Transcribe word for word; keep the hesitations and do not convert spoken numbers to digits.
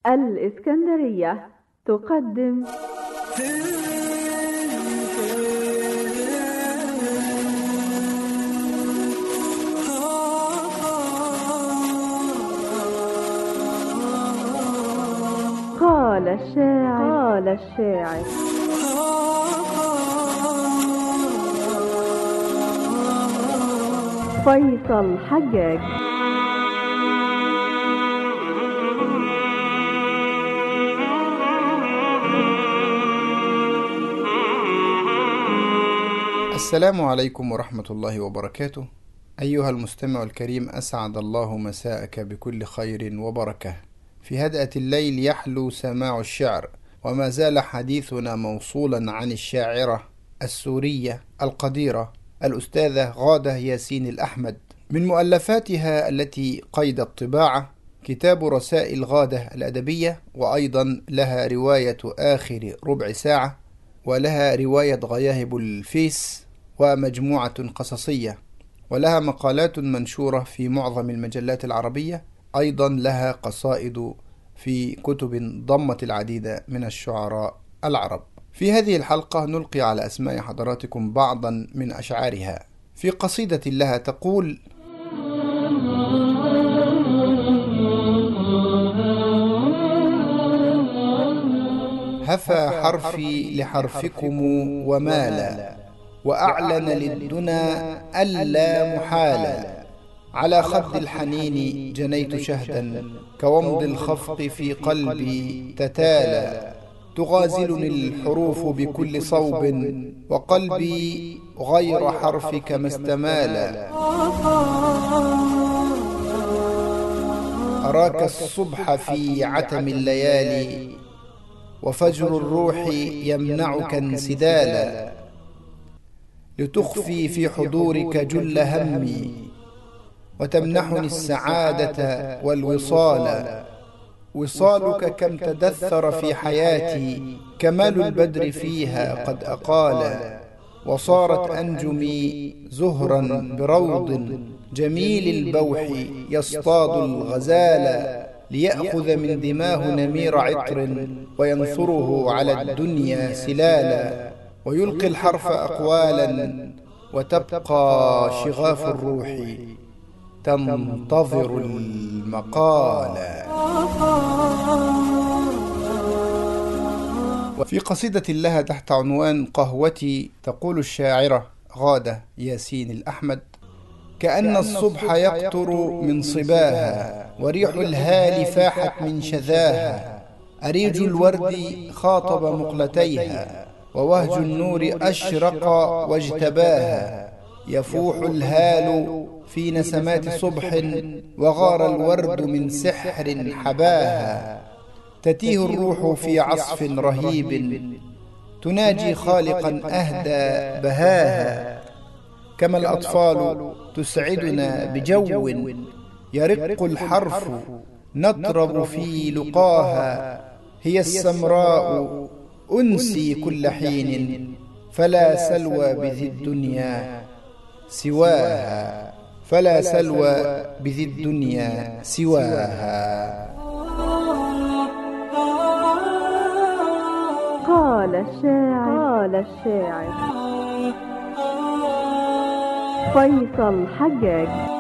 الإسكندرية تقدم قال الشاعر قال الشاعر فيصل حجاج. السلام عليكم ورحمة الله وبركاته. أيها المستمع الكريم، أسعد الله مساءك بكل خير وبركة. في هدأة الليل يحلو سماع الشعر، وما زال حديثنا موصولا عن الشاعرة السورية القديرة الأستاذة غادة ياسين الأحمد. من مؤلفاتها التي قيد الطباعة كتاب رسائل غادة الأدبية، وأيضا لها رواية آخر ربع ساعة، ولها رواية غياهب الفيس، ومجموعة قصصية، ولها مقالات منشورة في معظم المجلات العربية. أيضا لها قصائد في كتب ضمت العديد من الشعراء العرب. في هذه الحلقة نلقي على أسماع حضراتكم بعضا من أشعارها. في قصيدة لها تقول: هفى حرفي لحرفكم ومالا، وأعلن للدنا ألا محالا. على خد الحنين جنيت شهدا، كومض الخفق في قلبي تتالى. تغازلني الحروف بكل صوب، وقلبي غير حرفك ما استمالا. أراك الصبح في عتم الليالي، وفجر الروح يمنعك انسدالا. لتخفي في حضورك جل همي، وتمنحني السعادة والوصال. وصالك كم تدثر في حياتي، كمال البدر فيها قد أقال. وصارت أنجمي زهرا بروض، جميل البوح يصطاد الغزال. ليأخذ من دماه نمير عطر، وينثره على الدنيا سلالا. ويلقي الحرف أقوالا، وتبقى شغاف الروح تنتظر المقالا. وفي قصيدة لها تحت عنوان قهوتي تقول الشاعرة غادة ياسين الأحمد: كأن الصبح يقطر من صباها، وريح الهال فاحت من شذاها. أريج الورد خاطب مقلتيها، ووهج النور أشرق واجتباها. يفوح الهال في نسمات صبح، وغار الورد من سحر حباها. تتيه الروح في عصف رهيب، تناجي خالقا أهدى بهاها. كما الأطفال تسعدنا بجو، يرق الحرف نطرب في لقاها. هي السمراء أنسي كل حين، فلا سلوى بذي الدنيا سواها. فلا سلوى بذي الدنيا سواها. قال الشاعر قال الشاعر فيصل حجاج.